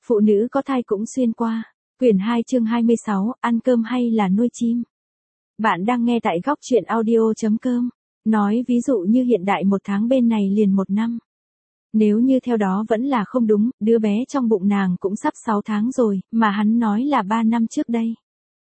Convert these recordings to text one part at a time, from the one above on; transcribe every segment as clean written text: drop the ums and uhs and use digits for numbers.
Phụ nữ có thai cũng xuyên qua. Quyển 2 chương 26, ăn cơm hay là nuôi chim? Bạn đang nghe tại góc truyện audio.com. Nói ví dụ như hiện đại 1 tháng bên này liền 1 năm. Nếu như theo đó vẫn là không đúng, đứa bé trong bụng nàng cũng sắp 6 tháng rồi, mà hắn nói là 3 năm trước đây.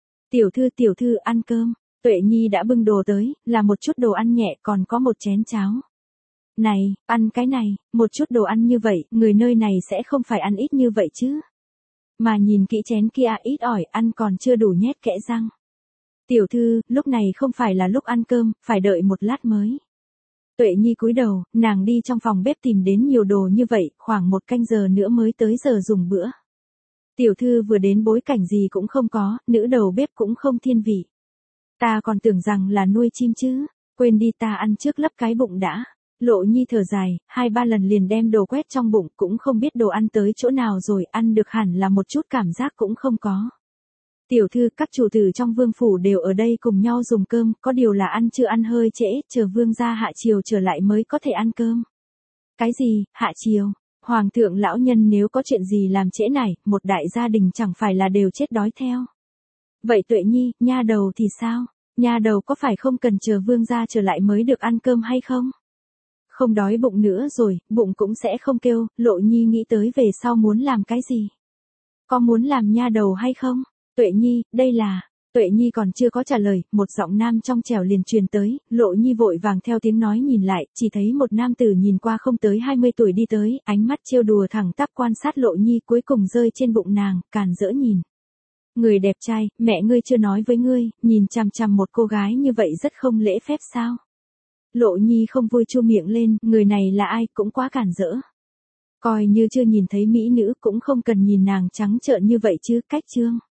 Tiểu thư ăn cơm. Tuệ Nhi đã bưng đồ tới, là một chút đồ ăn nhẹ còn có một chén cháo. Này, ăn cái này, một chút đồ ăn như vậy, người nơi này sẽ không phải ăn ít như vậy chứ. Mà nhìn kỹ chén kia ít ỏi ăn còn chưa đủ nhét kẽ răng. Tiểu thư, lúc này không phải là lúc ăn cơm, phải đợi một lát mới. Tuệ Nhi cúi đầu, nàng đi trong phòng bếp tìm đến nhiều đồ như vậy, khoảng 1 canh giờ nữa mới tới giờ dùng bữa. Tiểu thư vừa đến bối cảnh gì cũng không có, nữ đầu bếp cũng không thiên vị. Ta còn tưởng rằng là nuôi chim chứ, quên đi ta ăn trước lấp cái bụng đã. Lộ Nhi thở dài, 2-3 lần liền đem đồ quét trong bụng, cũng không biết đồ ăn tới chỗ nào rồi, ăn được hẳn là một chút cảm giác cũng không có. Tiểu thư, các chủ tử trong vương phủ đều ở đây cùng nhau dùng cơm, có điều là ăn chưa ăn hơi trễ, chờ vương gia hạ chiều trở lại mới có thể ăn cơm. Cái gì, hạ chiều? Hoàng thượng lão nhân nếu có chuyện gì làm trễ này, một đại gia đình chẳng phải là đều chết đói theo. Vậy Tuệ Nhi, nha đầu thì sao? Nha đầu có phải không cần chờ vương gia trở lại mới được ăn cơm hay không? Không đói bụng nữa rồi, bụng cũng sẽ không kêu. Lộ Nhi nghĩ tới về sau muốn làm cái gì? Có muốn làm nha đầu hay không? Tuệ Nhi, đây là... Tuệ Nhi còn chưa có trả lời, một giọng nam trong trẻo liền truyền tới, Lộ Nhi vội vàng theo tiếng nói nhìn lại, chỉ thấy một nam tử nhìn qua không tới 20 tuổi đi tới, ánh mắt trêu đùa thẳng tắp quan sát Lộ Nhi, cuối cùng rơi trên bụng nàng, càn rỡ nhìn. Người đẹp trai, mẹ ngươi chưa nói với ngươi, nhìn chằm chằm một cô gái như vậy rất không lễ phép sao? Lộ Nhi không vui chu miệng lên, người này là ai cũng quá cản rỡ. Coi như chưa nhìn thấy mỹ nữ cũng không cần nhìn nàng trắng trợn như vậy chứ, cách trương.